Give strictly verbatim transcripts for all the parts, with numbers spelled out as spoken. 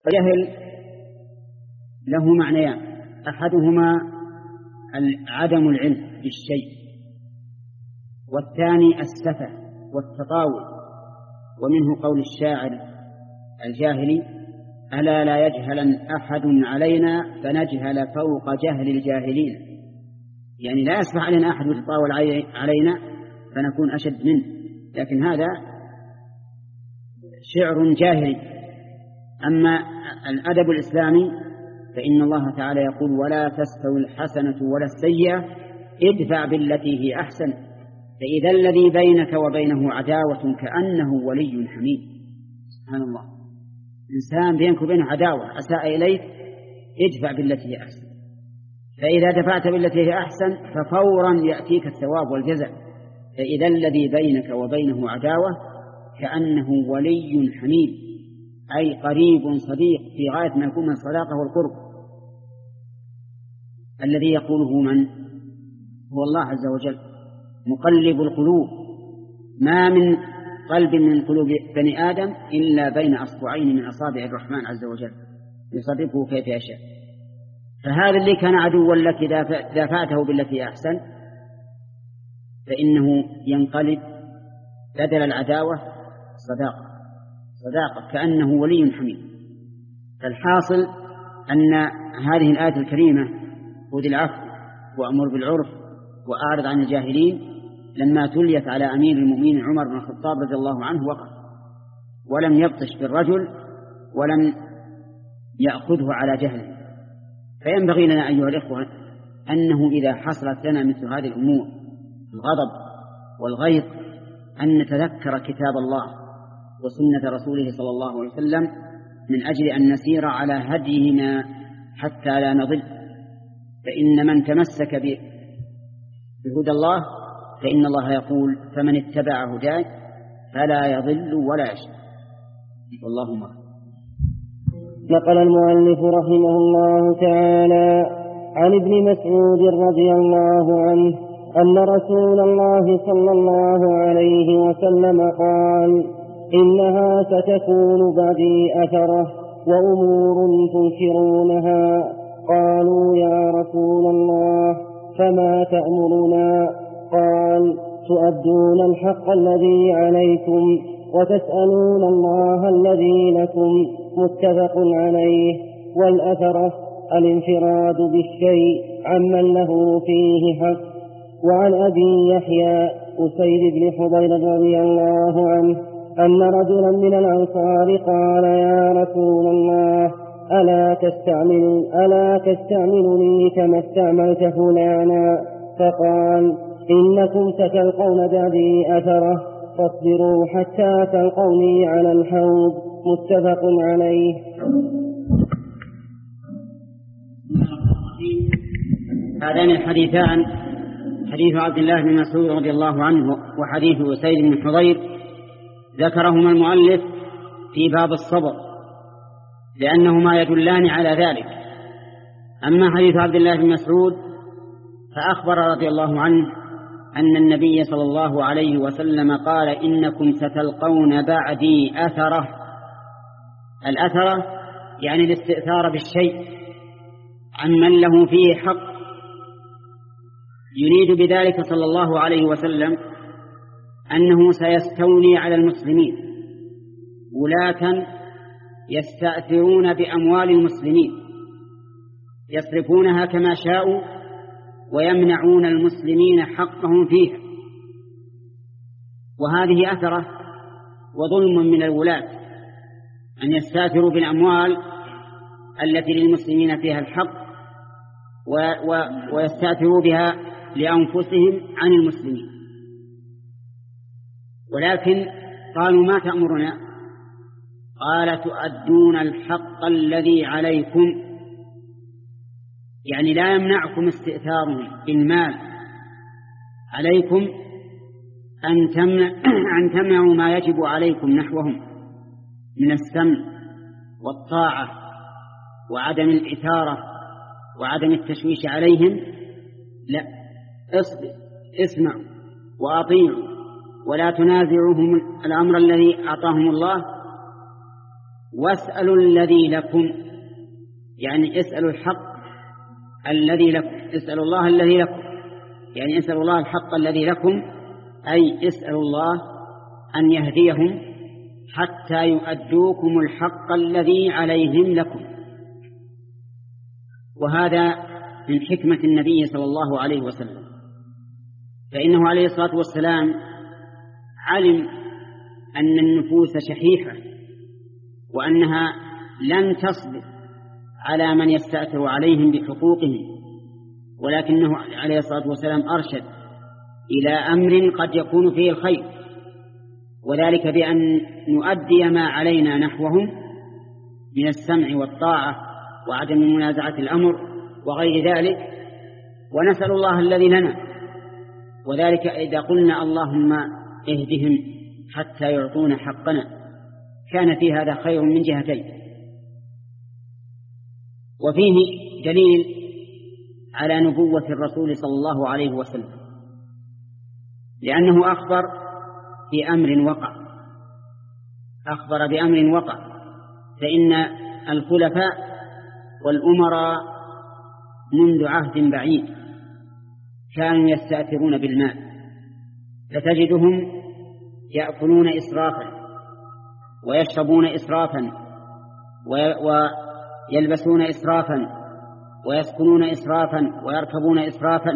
الجهل له معنيان: أحدهما عدم العلم بالشيء، والثاني السفه والتطاول. ومنه قول الشاعر الجاهلي: ألا لا يجهلن أحد علينا فنجهل فوق جهل الجاهلين. يعني لا يسمح علينا أحد يتطاول علينا فنكون أشد منه، لكن هذا شعر جاهلي. أما الأدب الإسلامي فإن الله تعالى يقول: ولا تستوي الحسنة ولا السيئة ادفع بالتي هي أحسن فإذا الذي بينك وبينه عداوة كأنه ولي حميم. سبحان الله، إنسان بينك وبينه عداوة أساء إليك، ادفع بالتي هي أحسن، فإذا دفعت بالتي هي أحسن ففورا يأتيك الثواب والجزاء. فإذا الذي بينك وبينه عداوة كأنه ولي حميم، أي قريب صديق في غاية ما يكون من الصداقة والقرب. الذي يقوله من؟ هو الله عز وجل مقلب القلوب. ما من قلب من قلوب بني آدم إلا بين أصبعين من أصابع الرحمن عز وجل يصرفه كيف يشاء. فهذا اللي كان عدوا لك دافعته بالتي أحسن فإنه ينقلب بدل العداوة صداقة صداقة كأنه ولي حميم. فالحاصل أن هذه الآية الكريمة: خذ العفو وأمر بالعرف وأعرض عن الجاهلين، لما تليت على أمير المؤمنين عمر بن الخطاب رضي الله عنه وقف ولم يبطش بالرجل ولم يأخذه على جهل. فينبغي لنا أيها الإخوة أنه إذا حصلت لنا مثل هذه الأمور الغضب والغيظ أن نتذكر كتاب الله وسنة رسوله صلى الله عليه وسلم من أجل أن نسير على هديهما حتى لا نضل. فإن من تمسك بهدى الله فإن الله يقول: فمن اتبع هداي فلا يضل ولا يشقى. والله أعلم. نقل المؤلف رحمه الله تعالى عن ابن مسعود رضي الله عنه أن رسول الله صلى الله عليه وسلم قال: إنها ستكون بعدي أثرة وأمور تنكرونها. قالوا: يا رسول الله فما تأمرنا؟ قال: تؤدون الحق الذي عليكم وتسألون الله الذي لكم. متفق عليه. والأثرة الانفراد بالشيء عمن له فيه حق. وعن أبي يحيى أسيد بن حضير رضي الله عنه أن رجلا من الأنصار قال: يا رسول الله ألا تستعمل ألا تستعملني كما استعملت فلانا؟ فقال: إنكم ستلقون بعدي أثرة فاصبروا حتى تلقوني على الحوض. متفق عليه. هذان الحديثان حديث عبد الله بن مسعود رضي الله عنه وحديث أسيد بن حضير ذكرهما المؤلف في باب الصبر لأنهما يدلان على ذلك. أما حديث عبد الله بن مسعود فأخبر رضي الله عنه أن النبي صلى الله عليه وسلم قال: إنكم ستلقون بعدي أثرة. الأثرة يعني الاستئثار بالشيء عمن له فيه حق. يريد بذلك صلى الله عليه وسلم أنه سيستولي على المسلمين ولاة يستأثرون بأموال المسلمين يصرفونها كما شاءوا ويمنعون المسلمين حقهم فيها. وهذه أثرة وظلم من الولاة أن يستأثروا بالأموال التي للمسلمين فيها الحق و و ويستأثروا بها لأنفسهم عن المسلمين. ولكن قالوا: ما تأمرنا؟ قال: تؤدون الحق الذي عليكم، يعني لا يمنعكم استئثارهم بالمال، عليكم أن تمنع أن تمنعوا ما يجب عليكم نحوهم من السمع والطاعة وعدم الإثارة وعدم التشويش عليهم. لا، اصبر اسمعوا وأطيعوا ولا تنازعوهم الأمر الذي أعطاهم الله واسألوا الذي لكم، يعني اسألوا الحق الذي لكم، اسألوا الله الذي لكم، يعني اسألوا الله الحق الذي لكم، أي اسألوا الله أن يهديهم حتى يؤدوكم الحق الذي عليهم لكم. وهذا من حكمة النبي صلى الله عليه وسلم، فإنه عليه الصلاة والسلام علم أن النفوس شحيحة وأنها لن تصبر على من يستأثر عليهم بحقوقهم، ولكنه عليه الصلاة والسلام أرشد إلى أمر قد يكون فيه الخير، وذلك بأن نؤدي ما علينا نحوهم من السمع والطاعة وعدم منازعة الأمر وغير ذلك، ونسأل الله الذي لنا، وذلك إذا قلنا اللهم اهدهم حتى يعطونا حقنا كان في هذا خير من جهتين. وفيه دليل على نبوة الرسول صلى الله عليه وسلم، لأنه أخبر في أمر وقع أخبر بأمر وقع فإن الخلفاء والأمراء منذ عهد بعيد كانوا يستأثرون بالمال، فتجدهم يأكلون إسرافا ويشربون إسرافا ويلبسون إسرافا ويسكنون إسرافا ويركبون إسرافا،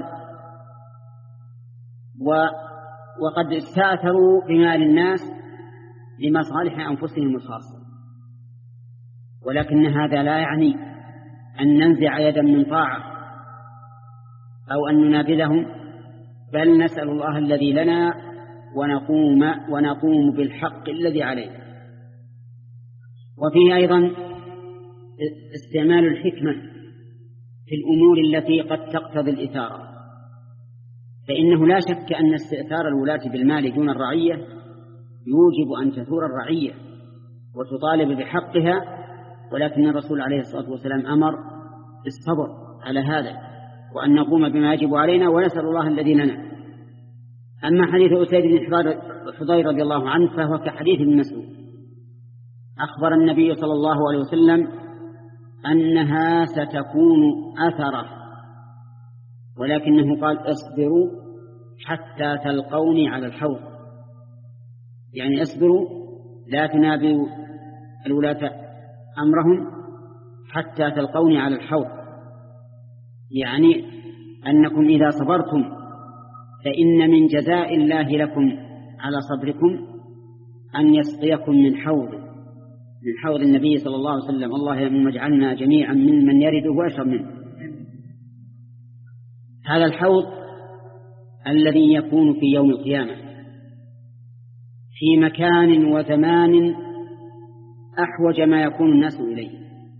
وقد استأثروا بمال الناس لمصالح أنفسهم الخاصة. ولكن هذا لا يعني أن ننزع يدا من طاعة أو أن ننابذهم، بل نسأل الله الذي لنا ونقوم, ونقوم بالحق الذي علينا. وفيه أيضا استعمال الحكمة في الأمور التي قد تقتضي الإثارة، فإنه لا شك أن استئثار الولاة بالمال دون الرعية يوجب أن تثور الرعية وتطالب بحقها، ولكن الرسول عليه الصلاة والسلام أمر بالصبر على هذا وأن نقوم بما يجب علينا ونسأل الله الذي لنا. أما حديث أسيد بن حضير رضي الله عنه فهو كحديث ابن مسعود، أخبر النبي صلى الله عليه وسلم أنها ستكون أثرة، ولكنه قال اصبروا حتى تلقوني على الحوض، يعني اصبروا لا تنابوا الولاة أمرهم حتى تلقوني على الحوض، يعني أنكم إذا صبرتم فإن من جزاء الله لكم على صبركم أن يسقيكم من حوض من حوض النبي صلى الله عليه وسلم. اللهم اجعلنا جميعا ممن يرده ويشرب منه. هذا الحوض الذي يكون في يوم القيامة في مكان وزمان أحوج ما يكون الناس إليه،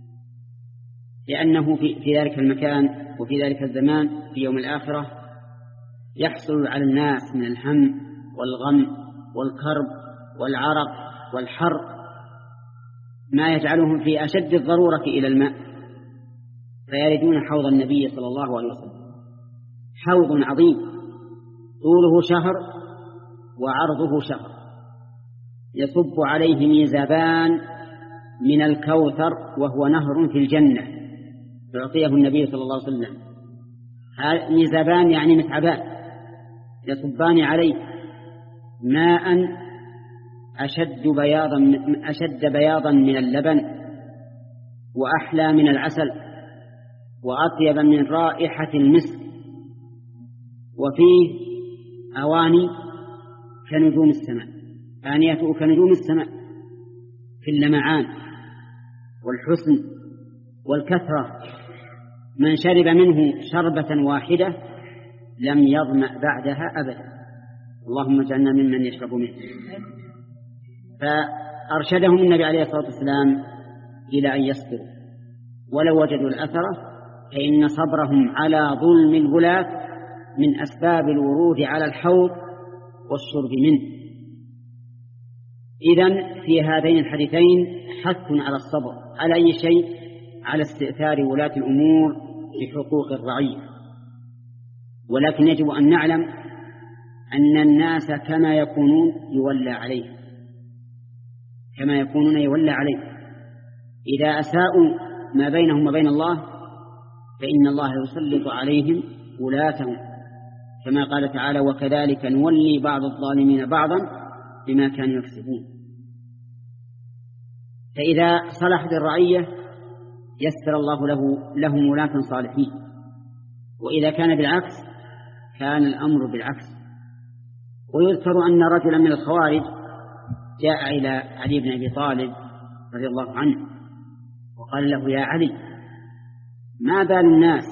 لأنه في ذلك المكان وفي ذلك الزمان في يوم الآخرة يحصل على الناس من الهم والغم والكرب والعرق والحر ما يجعلهم في أشد الضرورة إلى الماء، فيردون حوض النبي صلى الله عليه وسلم، حوض عظيم طوله شهر وعرضه شهر، يصب عليه ميزابان من الكوثر وهو نهر في الجنة يعطيه النبي صلى الله عليه وسلم. ميزابان يعني متعبان يصبان عليه ماء أشد بياضا أشد بياضا من اللبن وأحلى من العسل وأطيب من رائحة المسك، وفيه أواني كنجوم السماء، آنيته كنجوم السماء في اللمعان والحسن والكثرة، من شرب منه شربة واحدة لم يظمأ بعدها أبدا. اللهم اجعلنا ممن يشرب منه. فأرشدهم النبي عليه الصلاة والسلام إلى أن يصبروا، ولو وجدوا الأثرة فإن صبرهم على ظلم الولاة من أسباب الورود على الحوض والشرب منه. إذن في هذين الحديثين حث على الصبر على أي شيء، على استئثار ولاة الأمور بحقوق الرعية. ولكن يجب أن نعلم أن الناس كما يكونون يولى عليه كما يكونون يولى عليه إذا أساءوا ما بينهم وبين الله فإن الله يسلط عليهم ولاتهم، كما قال تعالى: وكذلك نولي بعض الظالمين بعضا بما كانوا يكسبون. فإذا صلحت الرعية يسر الله له لهم ولاة صالحين، وإذا كان بالعكس كان الأمر بالعكس. ويذكر أن رجلا من الخوارج جاء إلى علي بن أبي طالب رضي الله عنه وقال له: يا علي، ما بال الناس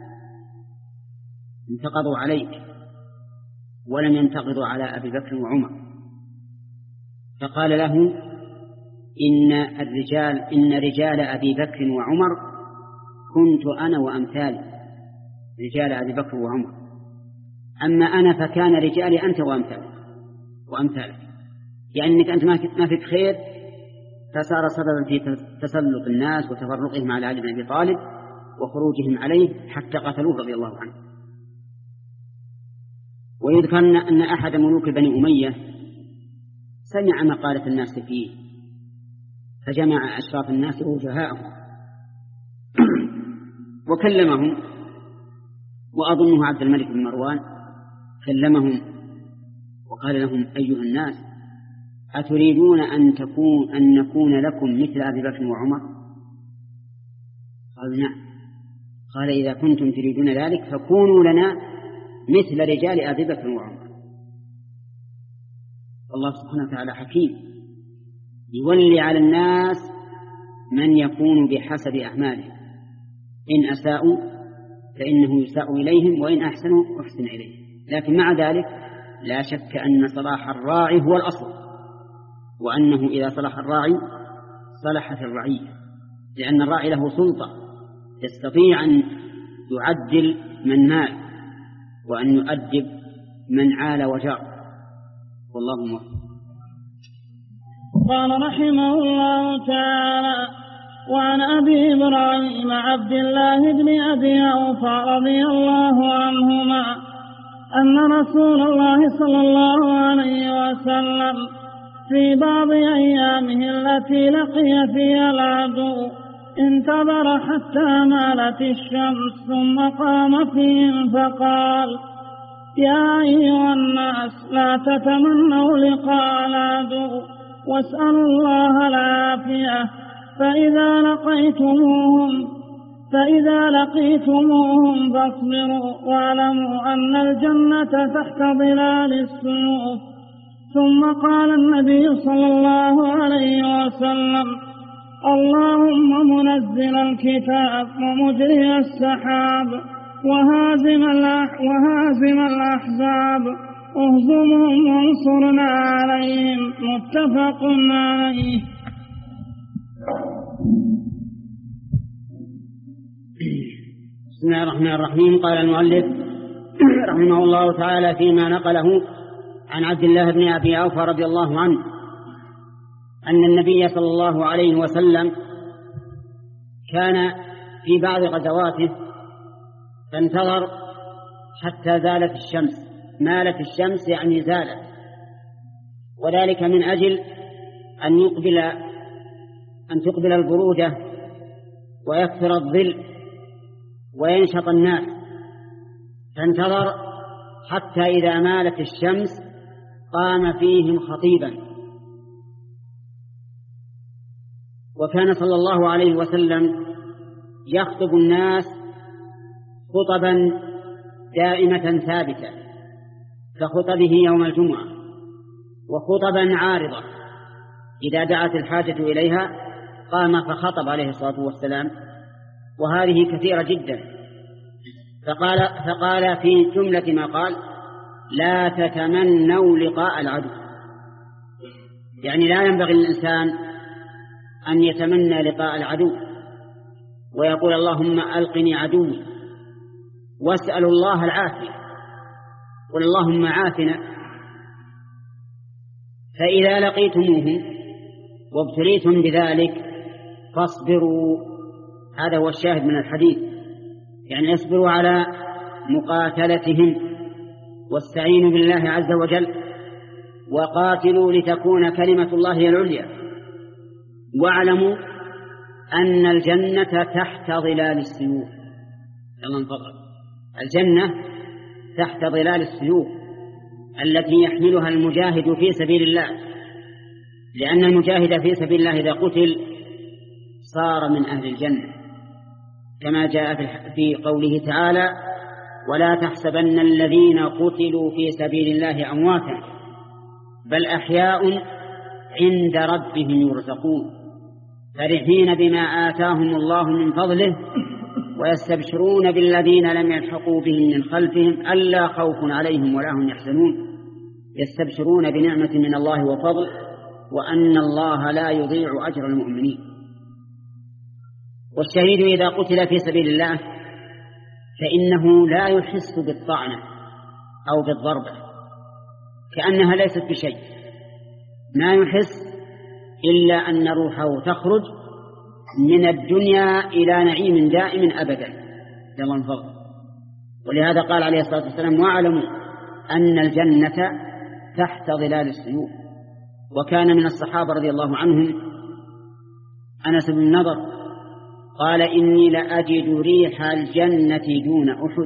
انتقضوا عليك ولم ينتقضوا على أبي بكر وعمر؟ فقال له: إن الرجال إن رجال أبي بكر وعمر كنت أنا وأمثالي، رجال أبي بكر وعمر، أما أنا فكان رجالي أنت وأمثالك وأمثالك، يعني أنك أنت ما فيك خير، فصار سببا في تسلط الناس وتفرقهم على علي بن أبي طالب وخروجهم عليه حتى قتلوه رضي الله عنه. ويذكر أن أحد ملوك بني أمية سمع مقالة الناس فيه فجمع أشراف الناس ووجهاءهم وكلمهم، وأظنه عبد الملك بن مروان كلمهم وقال لهم: أيها الناس، أتريدون أن تكون أن نكون لكم مثل أبي بكر وعمر؟ قالوا: نعم. قال: إذا كنتم تريدون ذلك فكونوا لنا مثل رجال أبي بكر وعمر. الله سبحانه وتعالى حكيم، يولي على الناس من يكون بحسب أعماله، إن أساءوا فإنه يساء إليهم، وإن أحسنوا أحسن إليهم. لكن مع ذلك لا شك أن صلاح الراعي هو الأصل، وأنه إذا صلح الراعي صلحت الرعية، لأن الراعي له سلطة يستطيع أن يعدل من مال وأن يؤدب من عال وجار، والله موفق. قال رحمه الله تعالى: وعن أبي إبراهيم عبد الله بن أبي أوفى رضي الله عنهما أن رسول الله صلى الله عليه وسلم في بعض أيامه التي لقي فيها العدو انتظر حتى مالت الشمس ثم قام فيهم فقال: يا أيها الناس، لا تتمنوا لقاء العدو واسألوا الله العافية، فإذا لقيتموهم فإذا لقيتموهم فاصبروا واعلموا أن الجنة تحت ظلال السيوف. ثم قال النبي صلى الله عليه وسلم: اللهم منزل الكتاب ومجري السحاب وهازم وهازم الأحزاب اهزمهم وانصرنا عليهم. متفق عليه. بسم الله الرحمن الرحيم. قال المؤلف رحمه الله تعالى فيما نقله عن عبد الله بن أبي أوفى رضي الله عنه أن النبي صلى الله عليه وسلم كان في بعض غزواته فانتظر حتى زالت الشمس. مالت الشمس يعني زالت، وذلك من أجل أن يقبل أن تقبل البرودة ويكثر الظل وينشط الناس، فانتظر حتى إذا مالت الشمس قام فيهم خطيبا. وكان صلى الله عليه وسلم يخطب الناس خطبا دائمة ثابتة كخطبه يوم الجمعة، وخطبا عارضة إذا دعت الحاجة إليها قام فخطب عليه الصلاة والسلام، وهذه كثيرة جدا. فقال, فقال في جملة ما قال: لا تتمنوا لقاء العدو، يعني لا ينبغي للإنسان أن يتمنى لقاء العدو ويقول: اللهم ألقني عدوي، واسأل الله العافية، قل اللهم عافنا. فإذا لقيتموهم وابتليتم بذلك فاصبروا. هذا هو الشاهد من الحديث، يعني اصبروا على مقاتلتهم واستعينوا بالله عز وجل وقاتلوا لتكون كلمة الله هي العليا، واعلموا أن الجنة تحت ظلال السيوف. يلا انفضل. الجنة تحت ظلال السيوف التي يحملها المجاهد في سبيل الله، لأن المجاهد في سبيل الله إذا قتل صار من أهل الجنة، كما جاء في قوله تعالى: ولا تحسبن الذين قتلوا في سبيل الله أمواتا بل أحياء عند ربهم يرزقون فرحين بما آتاهم الله من فضله ويستبشرون بالذين لم يلحقوا بهم من خلفهم ألا خوف عليهم ولا هم يحزنون يستبشرون بنعمة من الله وفضل وأن الله لا يضيع أجر المؤمنين. والشهيد إذا قتل في سبيل الله فإنه لا يحس بالطعنة أو بالضربة، كأنها ليست بشيء، ما يحس إلا أن روحه تخرج من الدنيا إلى نعيم دائم أبدا كما انفضل. ولهذا قال عليه الصلاة والسلام: واعلموا أن الجنة تحت ظلال السيوف. وكان من الصحابة رضي الله عنهم أنس بن النضر قال: إني لأجد ريح الجنة دون أحد.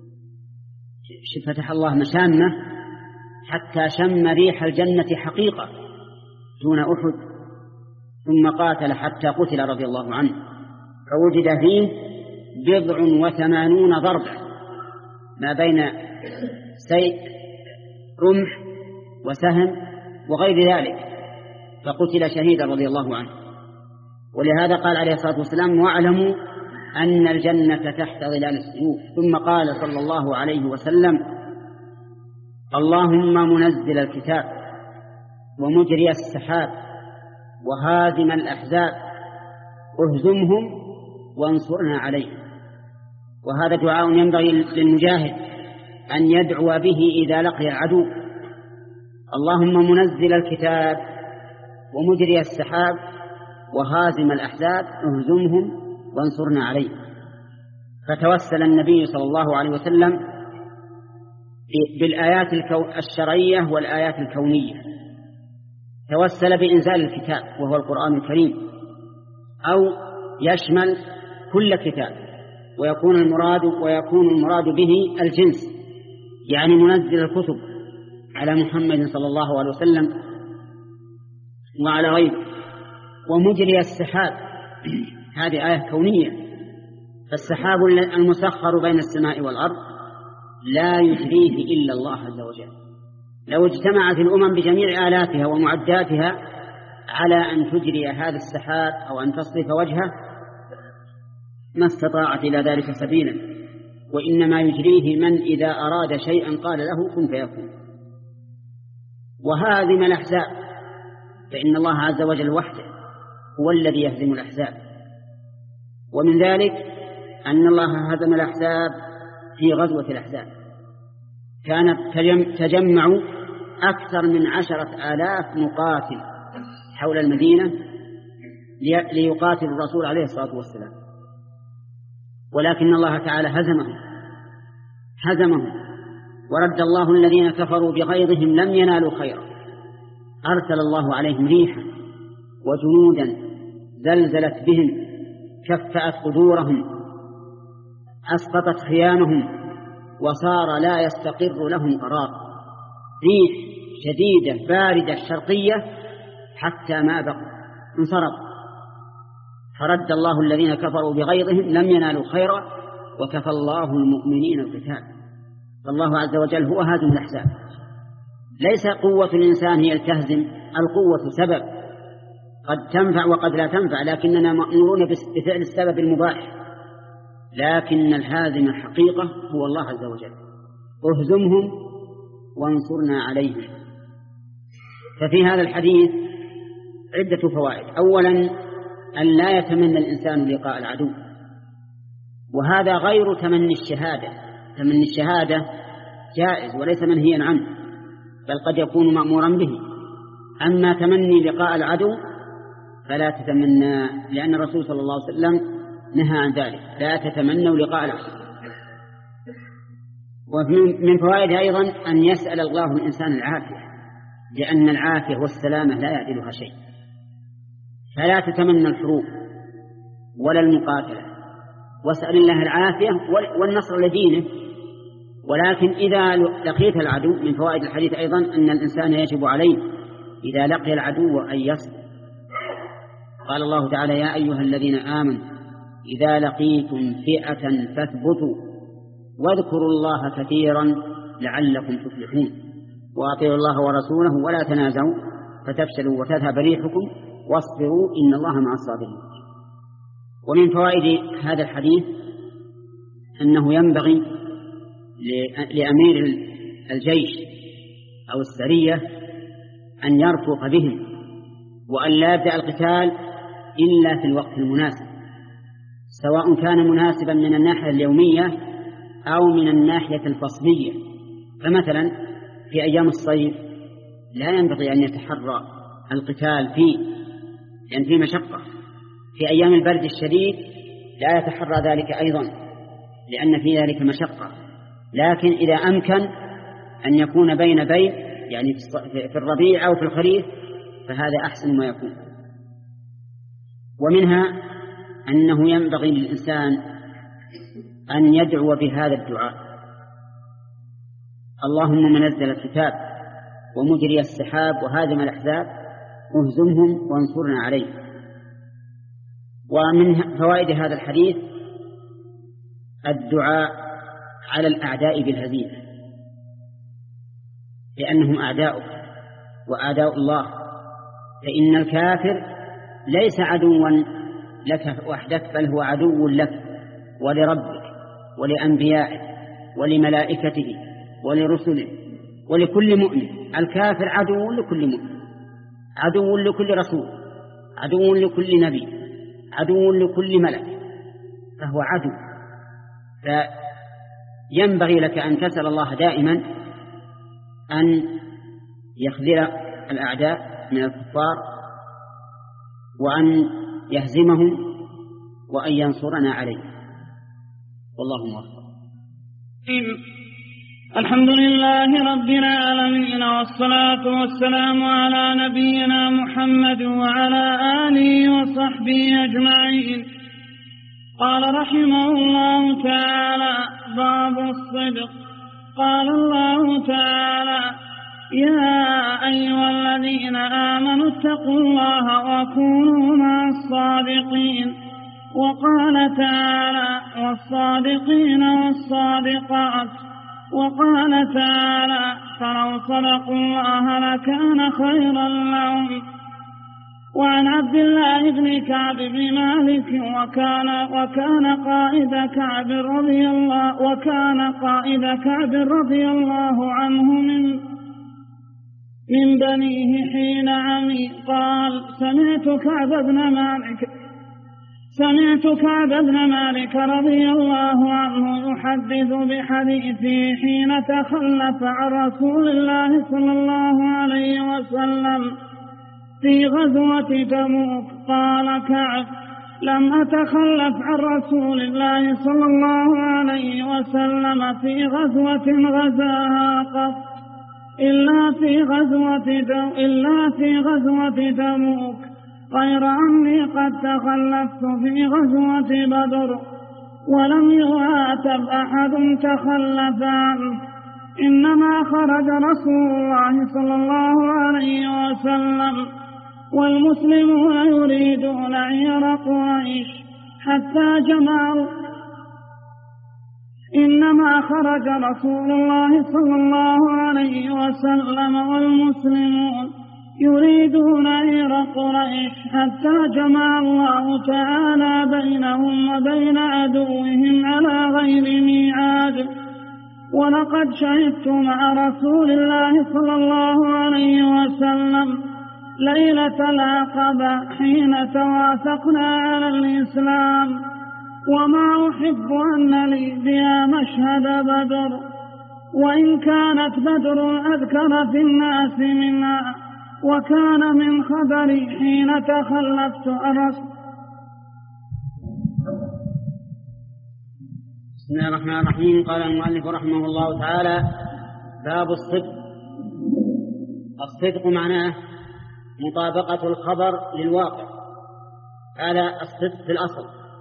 فتح الله مشامة حتى شم ريح الجنة حقيقة دون أحد، ثم قاتل حتى قتل رضي الله عنه، فوجد فيه بضع وثمانون ضربة ما بين سيف رمح وسهم وغير ذلك، فقتل شهيدا رضي الله عنه. ولهذا قال عليه الصلاة والسلام: واعلموا أن الجنة تحت ظلال السيوف. ثم قال صلى الله عليه وسلم: اللهم منزل الكتاب ومجري السحاب وهازم الأحزاب اهزمهم وانصرنا عليهم. وهذا دعاء ينبغي للمجاهد أن يدعو به إذا لقي العدو. اللهم منزل الكتاب ومجري السحاب وهازم الأحزاب اهزمهم وانصرنا عليهم. فتوسل النبي صلى الله عليه وسلم بالآيات الشرعية والآيات الكونية. توسل بإنزال الكتاب وهو القرآن الكريم، أو يشمل كل كتاب، ويكون المراد ويكون المراد به الجنس، يعني منزل الكتب على محمد صلى الله عليه وسلم وعلى غيره. ومجري السحاب هذه آية كونية، فالسحاب المسخر بين السماء والأرض لا يجريه إلا الله عز وجل. لو اجتمعت الأمم بجميع آلاتها ومعداتها على أن تجري هذا السحاب أو أن تصرف وجهه ما استطاعت إلى ذلك سبيلا، وإنما يجريه من إذا أراد شيئا قال له كن فيكون. وهازم الأحزاب، فإن الله عز وجل وحده هو الذي يهزم الأحزاب. ومن ذلك أن الله هزم الأحزاب في غزوة الأحزاب، كانت تجمع أكثر من عشرة آلاف مقاتل حول المدينة ليقاتل الرسول عليه الصلاة والسلام، ولكن الله تعالى هزمهم هزمهم ورد الله الذين كفروا بغيظهم لم ينالوا خيرا. أرسل الله عليهم ريحا وجنودا زلزلت بهم، كفأت قدورهم، أسقطت خيامهم، وصار لا يستقر لهم قرار. ريح شديدة باردة شرقية حتى ما بقوا انصرف. فرد الله الذين كفروا بغيظهم لم ينالوا خيرا وكفى الله المؤمنين القتال. فالله عز وجل هو هازم الأحزاب. ليس قوة الإنسان هي التهزم، القوة سبب قد تنفع وقد لا تنفع، لكننا مأمورون بفعل السبب المباح. لكن الهازم الحقيقة هو الله عز وجل. اهزمهم وانصرنا عليهم. ففي هذا الحديث عدة فوائد. أولا أن لا يتمنى الإنسان لقاء العدو، وهذا غير تمني الشهادة. تمني الشهادة جائز وليس منهيا عنه، بل قد يكون مأمورا به. أما تمني لقاء العدو فلا تتمنى، لأن الرسول صلى الله عليه وسلم نهى عن ذلك: لا تتمنوا لقاء العدو. ومن فوائد أيضا أن يسأل الله الإنسان العافية، لأن العافية والسلامة لا يعدلها شيء. فلا تتمنى الحروب ولا المقاتلة، واسأل الله العافية والنصر لدينه. ولكن إذا لقيت العدو، من فوائد الحديث أيضا أن الإنسان يجب عليه إذا لقي العدو أن يصبر. قال الله تعالى: يا أيها الذين آمنوا إذا لقيتم فئة فاثبتوا واذكروا الله كثيرا لعلكم تفلحون وأطيعوا الله ورسوله ولا تنازعوا فتفشلوا وتذهب ريحكم واصبروا إن الله مع الصابرين. ومن فوائد هذا الحديث أنه ينبغي لأمير الجيش أو السرية أن يرفق بهم، وأن لا يبدأ القتال إلا في الوقت المناسب، سواء كان مناسبا من الناحية اليومية أو من الناحية الفصلية. فمثلا في أيام الصيف لا ينبغي أن يتحرى القتال فيه لأن فيه مشقة. في أيام البرد الشديد لا يتحرى ذلك أيضا لأن في ذلك مشقة. لكن إذا أمكن أن يكون بين بين، يعني في الربيع أو في الخريف، فهذا أحسن ما يكون. ومنها أنه ينبغي للإنسان أن يدعو بهذا الدعاء: اللهم منزل الكتاب ومجري السحاب وهازم الأحزاب اهزمهم وانصرنا عليه. ومن فوائد هذا الحديث الدعاء على الأعداء بالهزيمة، لأنهم أعداؤه وأعداء الله، فإن الكافر ليس عدوا لك وحدك، بل هو عدو لك ولربك ولأنبيائك ولملائكته ولرسله ولكل مؤمن. الكافر عدو لكل مؤمن، عدو لكل رسول، عدو لكل نبي، عدو لكل ملك، فهو عدو. فينبغي لك أن تسأل الله دائما أن يخذل الأعداء من الكفار وأن يهزمهم وأن ينصرنا عليه. والله موفق. الحمد لله رب العالمين، والصلاة والسلام على نبينا محمد وعلى آله وصحبه أجمعين. قال رحمه الله تعالى: باب الصدق. قال الله تعالى: يا أيها الذين آمنوا اتقوا الله وكونوا مع الصادقين. وقال تعالى: والصادقين والصادقات. وقال تعالى: فلو صدقوا الله لكان خيرا لهم. وعن عبد الله بن كعب بن مالك وكان وكان قائد كعب رضي الله وكان قائد كعب رضي الله عنه من من بنيه حين عمي. قال: سمعت كعب بن مالك سمعت كعب بن مالك رضي الله عنه يحدث بحديثه حين تخلف عن رسول الله صلى الله عليه وسلم في غزوة تبوك. قال كعب: لم أتخلف عن رسول الله صلى الله عليه وسلم في غزوة غزاها قط إلا في غزوة إلا في غزوة تبوك، غير أني قد تخلفت في غزوة بدر ولم يعاتب أحد تخلف عنه، إنما خرج رسول الله صلى الله عليه وسلم والمسلمون يريدون عير قريش حتى جمعوا إنما خرج رسول الله صلى الله عليه وسلم والمسلمون يريدون عير قريش حتى جمع الله تعالى بينهم وبين عدوهم على غير ميعاد. ولقد شهدت مع رسول الله صلى الله عليه وسلم ليلة العقبة حين توافقنا على الإسلام، وما أحب أن لي بها مشهد بدر، وإن كانت بدر أذكر في الناس منها، وكان من خبري حين تخلفت الرسول. بسم الله الرحمن الرحيم. قال المؤلف رحمه الله تعالى: باب الصدق. الصدق معناه مطابقة الخبر للواقع. هذا الصدق في الأصل،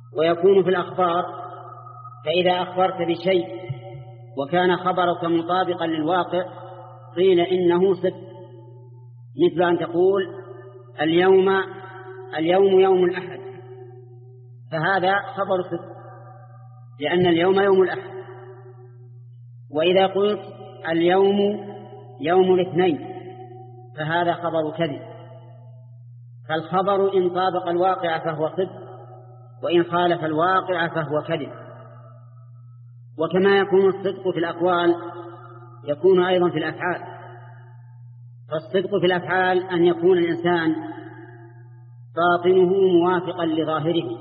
ويكون في الأخبار، فإذا أخبرت بشيء وكان خبرك مطابقا للواقع قيل إنه صدق، مثل أن تقول اليوم اليوم يوم الأحد، فهذا خبر صدق لأن اليوم يوم الأحد. وإذا قلت اليوم يوم الاثنين فهذا خبر كذب، فالخبر إن طابق الواقع فهو صدق، وإن خالف الواقع فهو كذب. وكما يكون الصدق في الأقوال يكون أيضا في الأفعال. فالصدق في الأفعال أن يكون الإنسان باطنه موافقا لظاهره،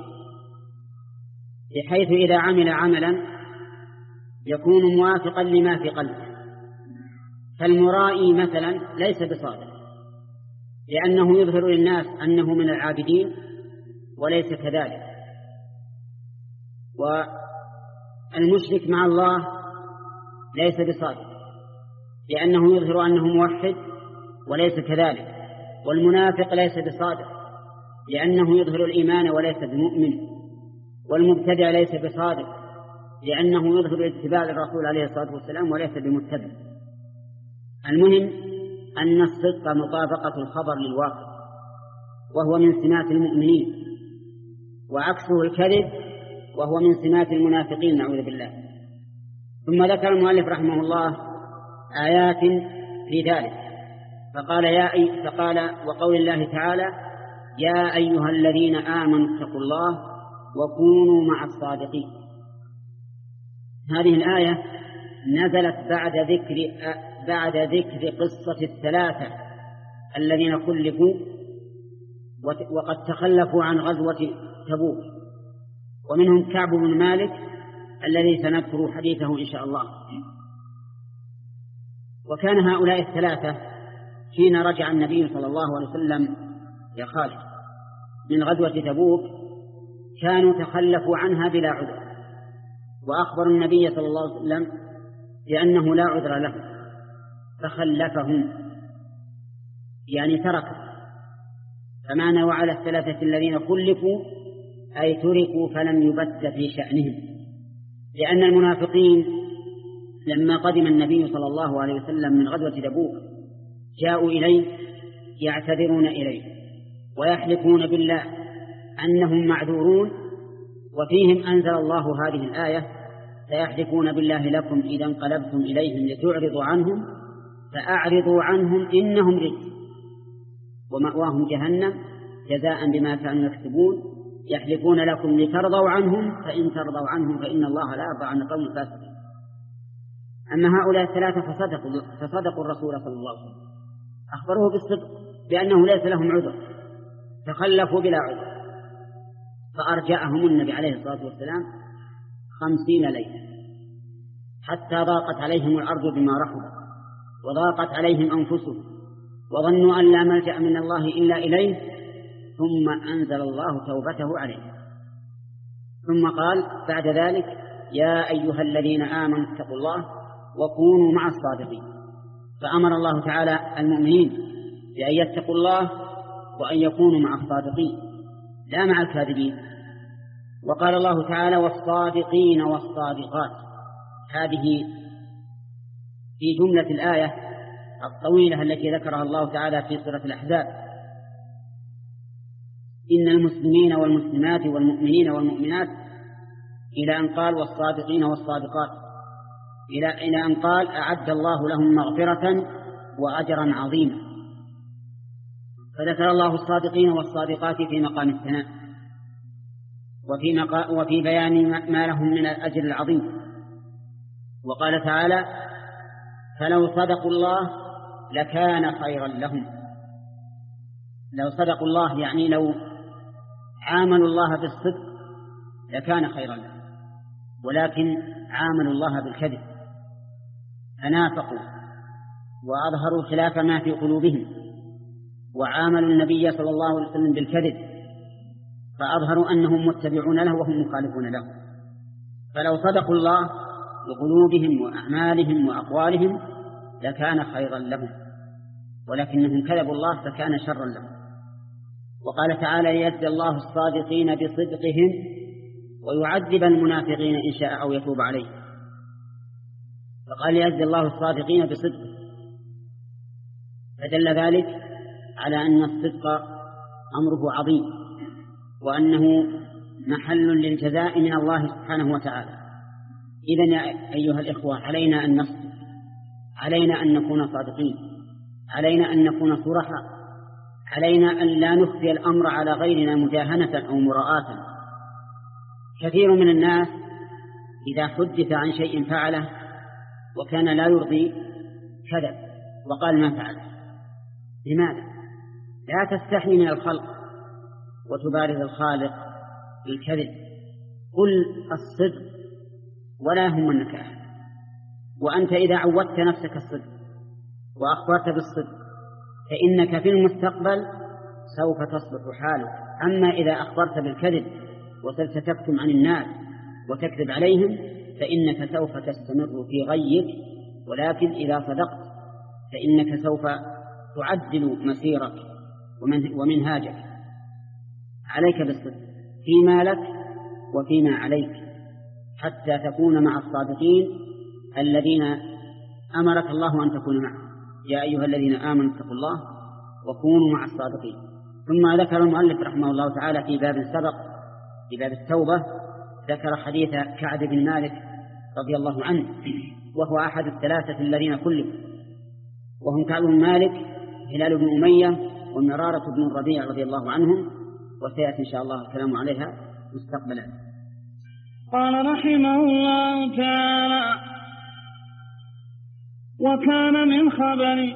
بحيث إذا عمل عملا يكون موافقا لما في قلبه. فالمرائي مثلا ليس بصادق، لأنه يظهر للناس أنه من العابدين وليس كذلك. والمشرك مع الله ليس بصادق، لأنه يظهر أنه موحد وليس كذلك. والمنافق ليس بصادق، لأنه يظهر الإيمان وليس بمؤمن. والمبتدع ليس بصادق، لأنه يظهر الاتباع للرسول عليه الصلاة والسلام وليس بمتبع. المهم أن الصدق مطابقة الخبر للواقع، وهو من سمات المؤمنين، وعكسه الكذب وهو من سمات المنافقين نعوذ بالله. ثم ذكر المؤلف رحمه الله آيات في ذلك، فقال يا أي فقال وقول الله تعالى يا أيها الذين آمنوا اتقوا الله وكونوا مع الصادقين. هذه الآية نزلت بعد ذكر بعد ذكر قصة الثلاثة الذين خلفوا وقد تخلفوا عن غزوة تبوك، ومنهم كعب بن مالك الذي سنذكر حديثه إن شاء الله. وكان هؤلاء الثلاثة حين رجع النبي صلى الله عليه وسلم يا خالد من غزوة تبوك كانوا تخلفوا عنها بلا عذر، وأخبروا النبي صلى الله عليه وسلم بأنه لا عذر له، فخلفهم يعني تركوا. فمعنى وعلى الثلاثة الذين خلفوا أي تركوا فلم يبت في شأنهم، لأن المنافقين لما قدم النبي صلى الله عليه وسلم من غزوة تبوك جاءوا إليه يعتذرون إليه ويحلفون بالله أنهم معذورون، وفيهم أنزل الله هذه الآية سيحلفون بالله لكم إذا انقلبتم إليهم لتعرضوا عنهم فأعرضوا عنهم إنهم رجس ومأواهم جهنم جزاء بما كانوا يكسبون يحلفون لكم لترضوا عنهم فإن ترضوا عنهم فإن الله لا يرضى عن القوم الفاسقين. أما هؤلاء الثلاثة فصدقوا, فصدقوا الرسول صلى الله عليه وسلم، أخبروه بالصدق بأنه ليس لهم عذر، تخلفوا بلا عذر، فأرجعهم النبي عليه الصلاة والسلام خمسين ليلة حتى ضاقت عليهم الأرض بما رحبت وضاقت عليهم أنفسهم وظنوا أن لا ملجأ من الله إلا إليه، ثم أنزل الله توبته عليهم. ثم قال بعد ذلك يا أيها الذين آمنوا اتقوا الله وكونوا مع الصادقين. فأمر الله تعالى المؤمنين بأن يتقوا الله وأن يكونوا مع الصادقين لا مع الكاذبين. وقال الله تعالى والصادقين والصادقات، هذه في جملة الآية الطويلة التي ذكرها الله تعالى في سورة الأحزاب إن المسلمين والمسلمات والمؤمنين والمؤمنات إلى أن قال والصادقين والصادقات إلى أن قال أعد الله لهم مغفرة وأجرا عظيما. فذكر الله الصادقين والصادقات في مقام الثناء وفي, مقا وفي بيان ما لهم من الأجر العظيم. وقال تعالى فلو صدقوا الله لكان خيرا لهم. لو صدقوا الله يعني لو عاملوا الله بالصدق لكان خيرا لهم، ولكن عاملوا الله بالكذب فنافقوا وأظهروا خلاف ما في قلوبهم، وعاملوا النبي صلى الله عليه وسلم بالكذب فأظهروا أنهم متبعون له وهم مخالفون له. فلو صدقوا الله بقلوبهم وأعمالهم وأقوالهم لكان خيرا لهم، ولكنهم كذبوا الله فكان شرا لهم. وقال تعالى ليجزي الله الصادقين بصدقهم ويعذب المنافقين إن شاء أو يتوب عليهم. فقال يجزي الله الصادقين بصدق، فدل ذلك على أن الصدق أمره عظيم، وأنه محل للجزاء من الله سبحانه وتعالى. إذن يا أيها الإخوة علينا أن نصدق، علينا أن نكون صادقين، علينا أن نكون صرحاء، علينا أن لا نخفي الأمر على غيرنا مداهنة أو مراءة. كثير من الناس إذا حدث عن شيء فعله وكان لا يرضي كذب وقال ما فعله. لماذا؟ لا تستحي من الخلق وتبارز الخالق بالكذب. قل الصدق ولا يهم النكاح. وأنت إذا عودت نفسك الصدق وأخبرت بالصدق فإنك في المستقبل سوف تصلح حالك. أما إذا أخبرت بالكذب وصرت تكتم عن الناس وتكذب عليهم فإنك سوف تستمر في غيك، ولكن إذا صدقت فإنك سوف تعدل مسيرك ومنهاجك. عليك بالصدق في مالك وفيما عليك حتى تكون مع الصادقين الذين أمرك الله أن تكون معهم. يا أيها الذين آمنوا اتقوا الله وكونوا مع الصادقين. ثم ذكر المؤلف رحمه الله تعالى في باب سبق في باب التوبة ذكر حديث كعب بن مالك رضي الله عنه، وهو أحد الثلاثة الذين كلهم، وهم كعب بن مالك، هلال بن أمية، ومرارة بن الربيع رضي الله عنهم، وسيأتي إن شاء الله الكلام عليها مستقبلا. قال رحمه الله تعالى: وكان من خبر.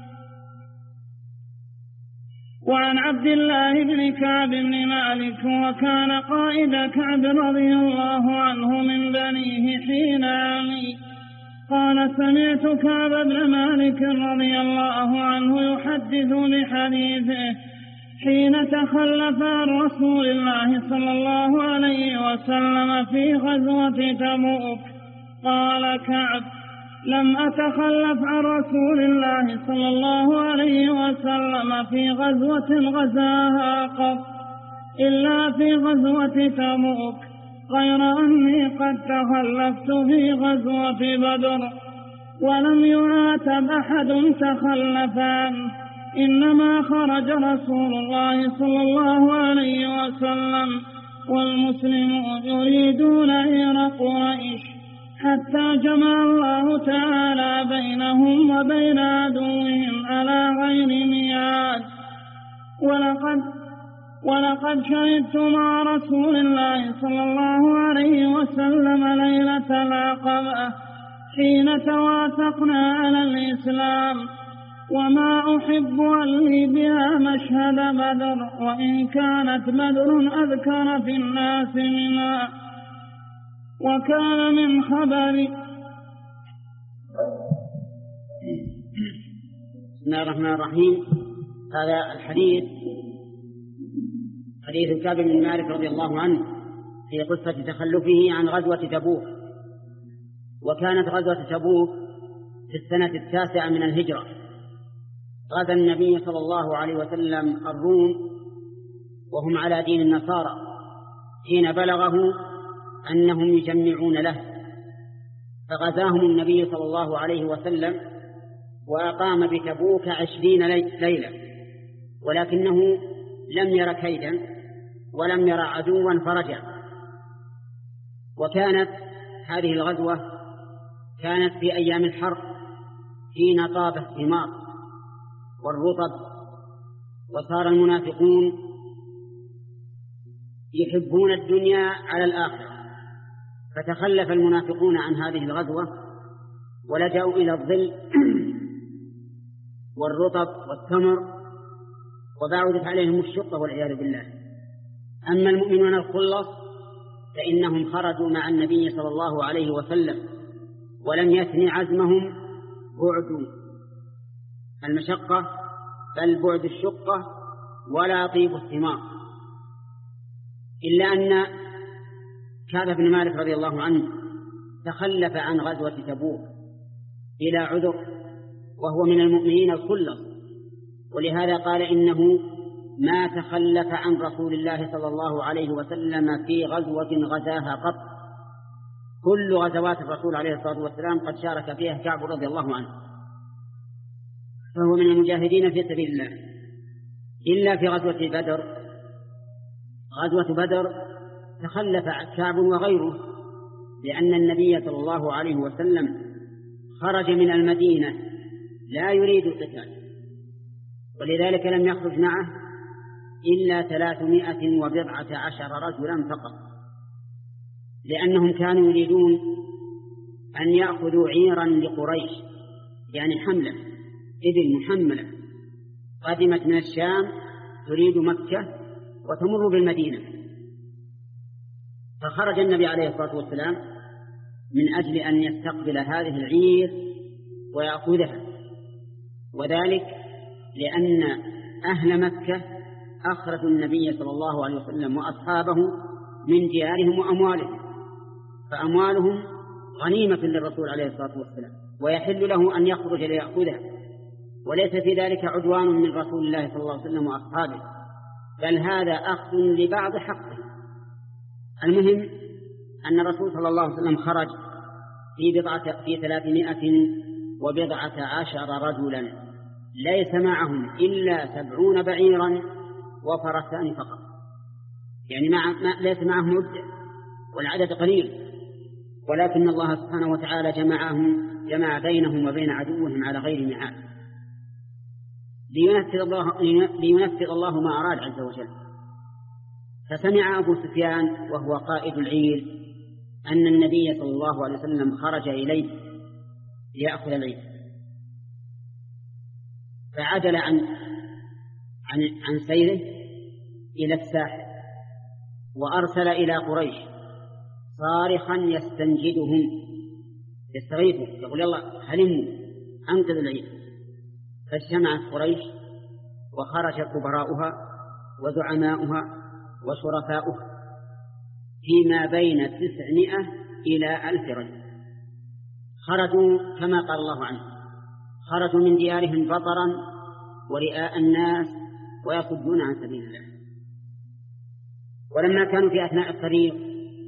وعن عبد الله بن كعب بن مالك وكان قائد كعب رضي الله عنه من بنيه حين عمي. قال: سمعت كعب بن مالك رضي الله عنه يحدث بحديثه حين تخلف عن رسول الله صلى الله عليه وسلم في غزوة تبوك. قال كعب: لم أتخلف عن رسول الله صلى الله عليه وسلم في غزوة غزاها قط إلا في غزوة تبوك، غير أني قد تخلفت في غزوة بدر ولم يعاتب أحد تخلف عنه، إنما خرج رسول الله صلى الله عليه وسلم والمسلمون يريدون إير قريش حتى جمع الله تعالى بينهم وبين عدوهم على غير ميعاد. ولقد, ولقد شهدت مع رسول الله صلى الله عليه وسلم ليلة العقبة حين توافقنا على الإسلام، وما أحب أن لي بها مشهد بدر، وإن كانت بدر أذكر في الناس منها. وكان من خبر. بسم الله الرحمن الرحيم. هذا الحديث حديث كعب بن مالك رضي الله عنه في قصة تخلفه عن غزوة تبوك. وكانت غزوة تبوك في السنة التاسعة من الهجرة. غزا النبي صلى الله عليه وسلم الروم وهم على دين النصارى حين بلغه أنهم يجمعون له، فغزاهم النبي صلى الله عليه وسلم وأقام بتبوك عشرين ليلة، ولكنه لم ير كيدا ولم ير عدوا فرجع. وكانت هذه الغزوة كانت في أيام الحر حين طاب الثمار والرطب، وصار المنافقون يحبون الدنيا على الآخرة، فتخلف المنافقون عن هذه الغزوة ولجأوا إلى الظل والرطب والتمر، وبعدت عليهم الشقة والعياذ بالله. أما المؤمنون الخلص فإنهم خرجوا مع النبي صلى الله عليه وسلم ولم يثني عزمهم بعد المشقة بل بعد الشقة ولا طيب الثمار، إلا أن كعب بن مالك رضي الله عنه تخلف عن غزوة تبوك إلى عذر، وهو من المؤمنين الخلص، ولهذا قال إنه ما تخلف عن رسول الله صلى الله عليه وسلم في غزوة غزاها قط. كل غزوات الرسول عليه الصلاة والسلام قد شارك فيها كعب رضي الله عنه، فهو من المجاهدين في سبيل الله، إلا في غزوة بدر. غزوة بدر تخلف كعب وغيره، لأن النبي صلى الله عليه وسلم خرج من المدينة لا يريد القتال، ولذلك لم يخرج معه إلا ثلاثمائة وبضعة عشر رجلا فقط، لأنهم كانوا يريدون أن يأخذوا عيرا لقريش، يعني حملة إبل محملة قدمت من الشام تريد مكة وتمر بالمدينة، فخرج النبي عليه الصلاة والسلام من أجل أن يستقبل هذه العير ويأخذها، وذلك لأن أهل مكة أخرجوا النبي صلى الله عليه وسلم وأصحابه من ديارهم وأموالهم، فأموالهم غنيمة للرسول عليه الصلاة والسلام، ويحل له أن يخرج ليأخذها، وليس في ذلك عدوان من رسول الله صلى الله عليه وسلم وأصحابه، بل هذا أخذ لبعض حقه. المهم أن الرسول صلى الله عليه وسلم خرج في بضعة في ثلاثمائة وبضعة عشر رجلا، ليس معهم إلا سبعون بعيرا وفرسان فقط، يعني مع ما ليس معهم مدة والعدد قليل، ولكن الله سبحانه وتعالى جمعهم جمع بينهم وبين عدوهم على غير ميعاد لينفذ الله, لينفذ الله ما أراد عز وجل. فسمع أبو سفيان وهو قائد العير أن النبي صلى الله عليه وسلم خرج إليه ليأخذ العير، فعدل عن عن عن سيره إلى الساحل، وأرسل إلى قريش صارخا يستنجدهم يستغيثهم، يقول يلا هلموا أنقذوا العير. فاجتمعت قريش وخرج كبراؤها وزعماؤها وشرفاؤها فيما بين تسعمائة إلى ألف رجل، خرجوا كما قال الله عنه، خرجوا من ديارهم بطرا ورئاء الناس ويصدون عن سبيل الله. ولما كانوا في أثناء الطريق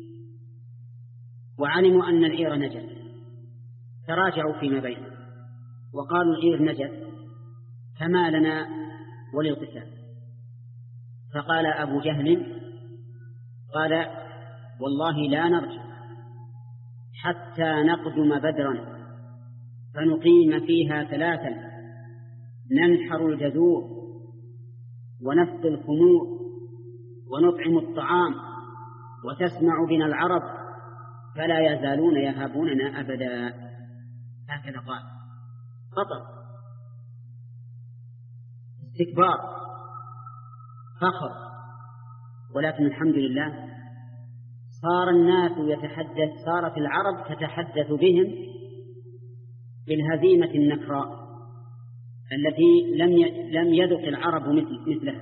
وعلموا أن العير نجت تراجعوا فيما بينهم وقالوا العير نجت فما لنا وللقتال. فقال أبو جهل قال والله لا نرجع حتى نقدم بدرا فنقيم فيها ثلاثا، ننحر الجذور ونسقي الخمور ونطعم الطعام وتسمع بنا العرب فلا يزالون يهابوننا أبدا. هكذا قال، خطر، استكبار، فخر. ولكن الحمد لله صار الناس يتحدث، صارت العرب تتحدث بهم بالهزيمة النكراء التي لم لم يذق العرب مثل مثلها.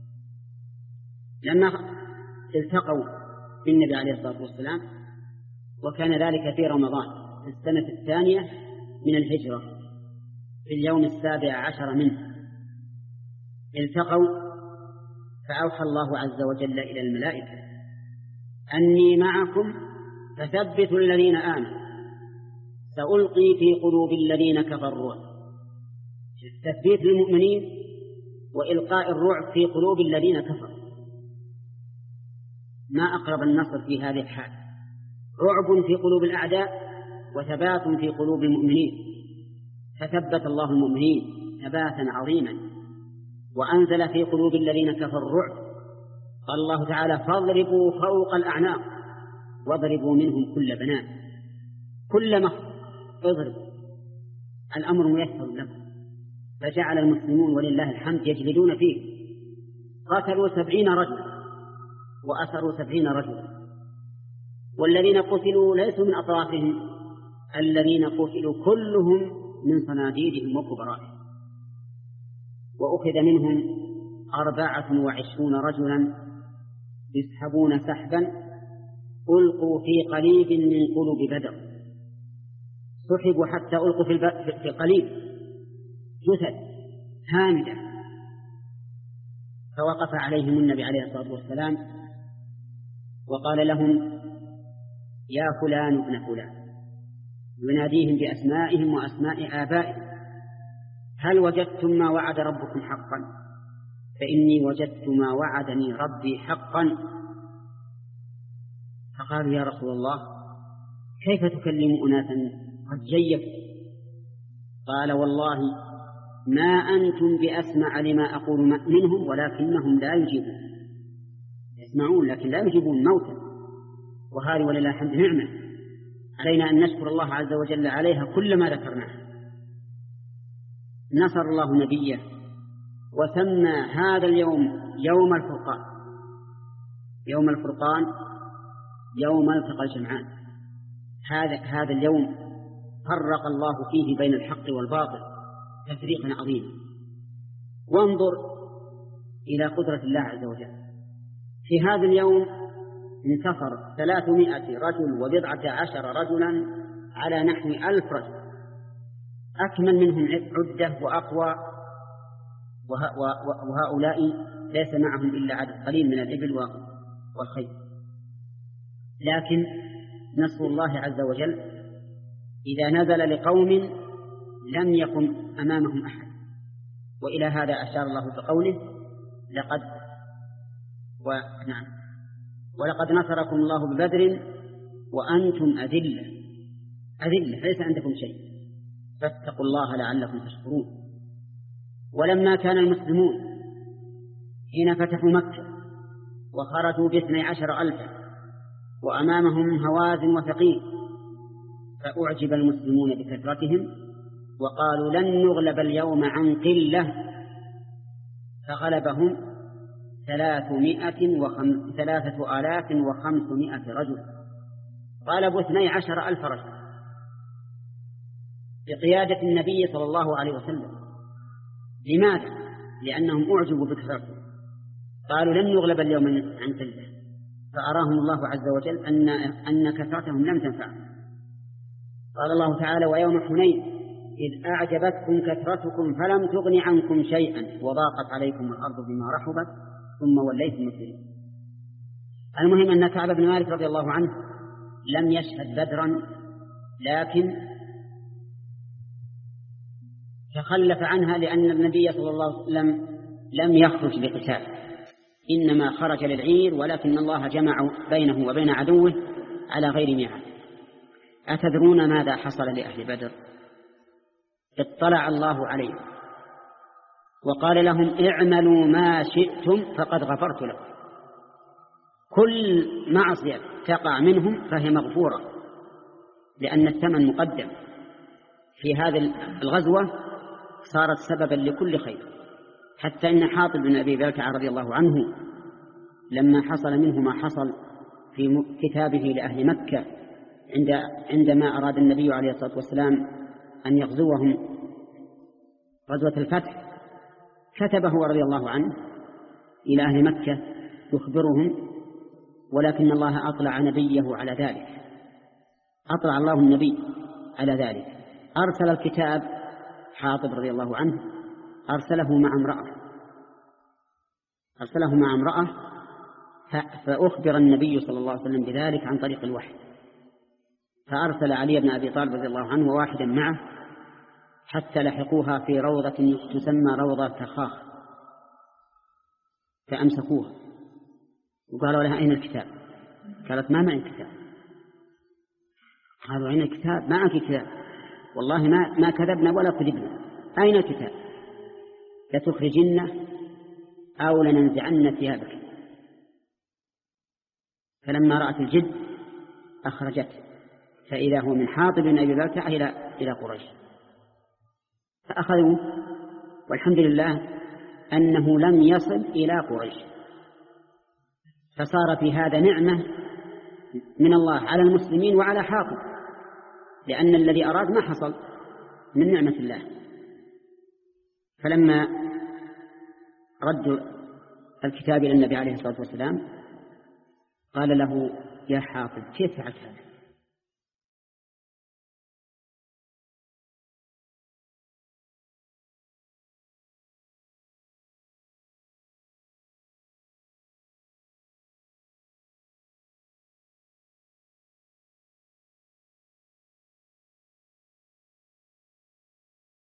لما التقوا بالنبي عليه الصلاة والسلام، وكان ذلك في رمضان في السنة الثانية من الهجرة في اليوم السابع عشر منه، التقوا فأوحى الله عز وجل إلى الملائكة أني معكم فثبتوا الذين آمنوا سألقي في قلوب الذين كفروا. تثبيت للمؤمنين وإلقاء الرعب في قلوب الذين كفروا. ما أقرب النصر في هذه الحال، رعب في قلوب الأعداء وثبات في قلوب المؤمنين. فثبت الله المؤمنين ثباتا عظيما، وأنزل في قلوب الذين كفروا الرعب. قال الله تعالى فاضربوا فوق الأعناق واضربوا منهم كل بنان. كل مخ اضربوا، الأمر ميسر لهم. فجعل المسلمون ولله الحمد يجلدون فيه، قتلوا سبعين رجلا وأسروا سبعين رجلا، والذين قتلوا ليسوا من أطرافهم، الذين قتلوا كلهم من صناديدهم وكبرائهم. وأخذ منهم أربعة وعشرون رجلا يسحبون سحبا ألقوا في قليب من قلوب بدر، سحبوا حتى ألقوا في قليب جثث هامدة. فوقف عليهم النبي عليه الصلاة والسلام وقال لهم: يا فلان ابن فلان، يناديهم بأسمائهم وأسماء آبائهم: هل وجدتم ما وعد ربكم حقا؟ فإني وجدت ما وعدني ربي حقا. فقالوا: يا رسول الله، كيف تكلم أناسا قد جيفت؟ قال: والله ما أنتم بأسمع لما أقول منهم، ولكنهم لا يجيبون. يسمعون لكن لا يجيبون، موتا. وهذه ولله الحمد نعمة علينا أن نشكر الله عز وجل عليها كل ما ذكرناه. نصر الله نبيه وسمى هذا اليوم يوم الفرقان. يوم الفرقان يوم التقى الجمعان. هذا هذا اليوم فرق الله فيه بين الحق والباطل تفريقا عظيما. وانظر إلى قدرة الله عز وجل. في هذا اليوم انتصر ثلاثمائة رجل وبضعة عشر رجلا على نحو ألف رجل، أكمل منهم عدة وأقوى، وهؤلاء ليس معهم إلا عدد قليل من الإبل والخيل. لكن نصر الله عز وجل إذا نزل لقوم لم يكن أمامهم أحد. وإلى هذا أشار الله بقوله: لقد ونعم ولقد نصركم الله ببدر وأنتم أذلة أذلة ليس عندكم شيء فاتقوا الله لعلكم تشكرون. ولما كان المسلمون حين فتحوا مكة وخرجوا باثني عشر ألفا وأمامهم هوازن وثقيل، فأعجب المسلمون بكثرتهم وقالوا: لن نغلب اليوم عن قلة، فغلبهم ثلاثمائة وخم... ثلاثة آلاف وخمسمائة رجل، غلبوا اثني عشر ألف رجل بقيادة النبي صلى الله عليه وسلم. لماذا؟ لأنهم أعجبوا بكثرتهم، قالوا: لن نغلب اليوم عن قلة، فأراهم الله عز وجل أن, أن كثرتهم لم تنفعهم. قال الله تعالى: ويوم حنين إذ أعجبتكم كثرتكم فلم تغن عنكم شيئا وضاقت عليكم الأرض بما رحبت ثم وليتم مدبرين. المهم أن كعب بن مالك رضي الله عنه لم يشهد بدرا، لكن تخلف عنها لأن النبي صلى الله عليه وسلم لم يخرج لقتال، إنما خرج للعير، ولكن الله جمع بينه وبين عدوه على غير ميعاد. أتدرون ماذا حصل لأهل بدر؟ اطلع الله عليهم وقال لهم: اعملوا ما شئتم فقد غفرت لكم. كل معصية تقع منهم فهي مغفورة، لأن الثمن مقدم. في هذه الغزوة صارت سببا لكل خير، حتى إن حاطب بن أبي بلتعة رضي الله عنه لما حصل منه ما حصل في كتابه لأهل مكة عندما أراد النبي عليه الصلاة والسلام أن يغزوهم غزوة الفتح، كتبه رضي الله عنه إلى أهل مكة يخبرهم، ولكن الله أطلع نبيه على ذلك، أطلع الله النبي على ذلك. أرسل الكتاب حاطب رضي الله عنه أرسله مع امرأة أرسله مع امرأة فأخبر النبي صلى الله عليه وسلم بذلك عن طريق الوحي، فأرسل علي بن أبي طالب رضي الله عنه وواحدا معه حتى لحقوها في روضة تسمى روضة تخاخ، فأمسكوها وقالوا لها: أين الكتاب؟ قالت: ما معي كتاب. قالوا: أين الكتاب؟ ما معك كتاب. والله ما ما كذبنا ولا كذبنا. أين الكتاب؟ لتخرجن أو لننزعن ثيابك. فلما رأت الجد أخرجته، فإذا هو من حاطب بن أبي بلتعة إلى إلى قريش، فأخذوا، والحمد لله أنه لم يصل إلى قريش. فصار في هذا نعمة من الله على المسلمين وعلى حاطب، لأن الذي أراد ما حصل من نعمة الله. فلما ردوا الكتاب إلى النبي عليه الصلاة والسلام قال له: يا حاطب كيف فعلت هذا؟